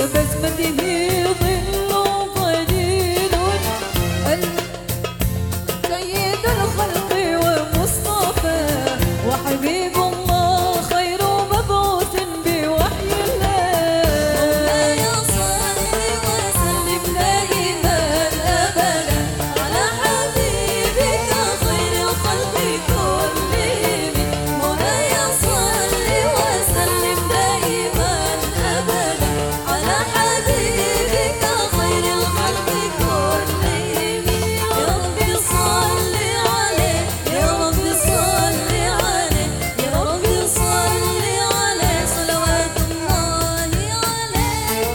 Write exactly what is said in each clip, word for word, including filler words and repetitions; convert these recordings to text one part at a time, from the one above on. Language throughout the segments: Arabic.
وبسمته ظل ظليل سيد الخلق ومصطفى وحبيب الله خير مبعوث بوحي الله. مولاي صل وسلم دائما ابدا على حبيبك خير الخلق كلهم. مولاي صل وسلم دائما ابدا على حبيبك خير الخلق كلهم. يا رب صل عليه يا رب صل عليه يا رب صل عليه صلوات الله عليه.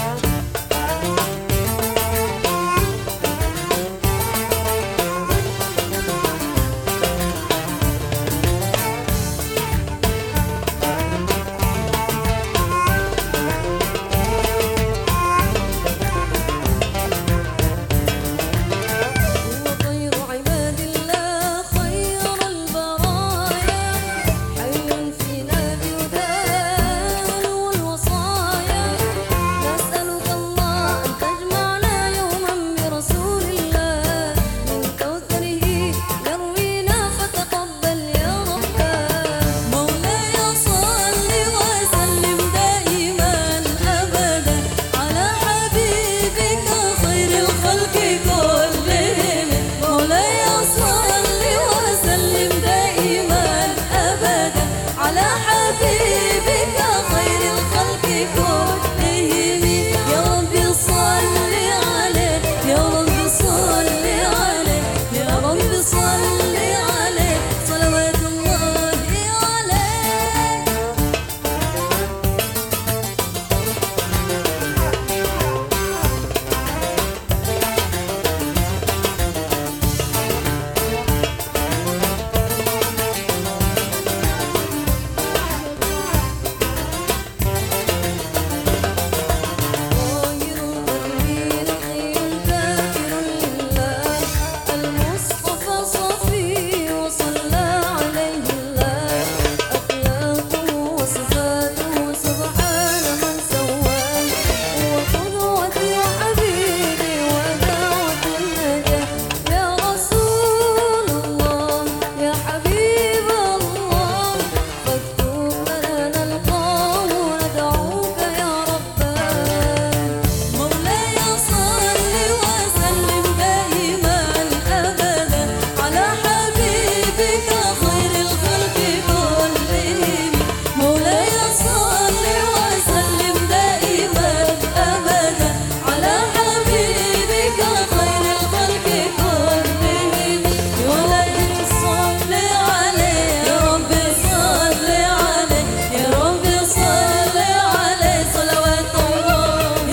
هو خير عباد الله خير البرايا حي فينا بهداه الوصايا. نسألك الله أن تجمعنا يوما برسول الله من كوثره يروينا فتقبل يا رباه. مولاي صل وسلم دائما أبدا على حبيبك خير الخلق كلهم. مولاي صل وسلم دائما أبدا على حبيبك خير الخلق كلهم. يا رب صل عليه يا رب صل عليه يا رب صل عليه صلوات الله عليه. ظاهر التكبير حي كافر لله المصطفى صفي وصلى عليه الله. أخلاقه وصفاته سبحان من سواه. هو قدوتي وحبيبي ودعوة النجاة. يا رسول الله يا حبيب الله فاكتب لنا نلقاه ندعوك يا رباه. مولاي صل وسلم دائما أبدا على حبيبك خير الخلق كلهم. مولاي صل وسلم دائما أبدا على حبيبك خير الخلق كلهم. مولاي صل عليه يا رب صل عليه يا رب صل عليه صلوات الله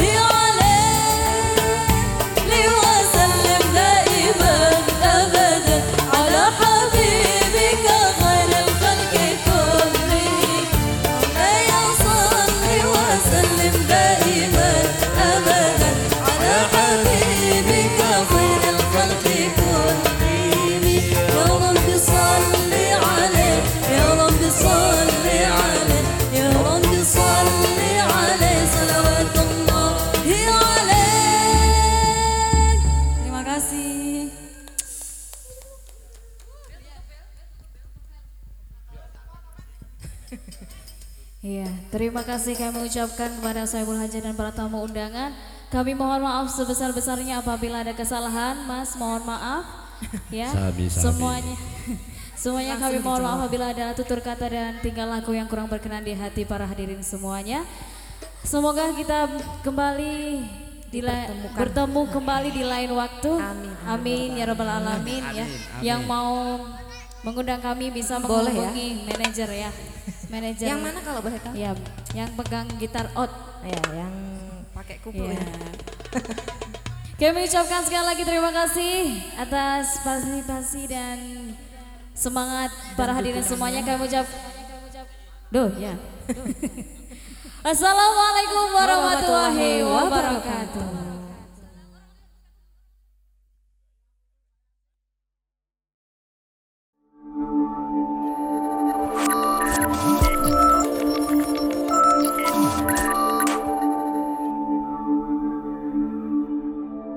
عليه وسلم دائما أبدا على حبيبك خير الخلق كلهم. مولاي صل وسلم دائما أبدا على حبيبك خير الخلق كلهم. يا رب صل عليه يا رب صل عليه يا رب صل عليه صلوات الله عليه. Terima kasih. Iya, terima kasih kami ucapkan kepada Soebul Hajat dan para tamu undangan. Kami mohon maaf sebesar-besarnya apabila ada kesalahan, Mas. Mohon maaf, ya. Sabi, sabi. Semuanya, semuanya kami mohon maaf apabila ada tutur kata dan tingkah laku yang kurang berkenan di hati para hadirin semuanya. Semoga kita kembali di la- bertemu kembali di lain waktu. Amin. Amin ya rabbal alamin ya. Yang mau mengundang kami bisa Boleh ya. menghubungi manajer ya. Manajer. Yang mana kalau boleh tahu? Ya, yang pegang gitar out. Ya, yang pakai kuku Ya. ya. Kami ucapkan sekali lagi terima kasih atas partisipasi dan semangat para hadirin semuanya. Kami ucap, duh ya. Assalamualaikum warahmatullahi wabarakatuh.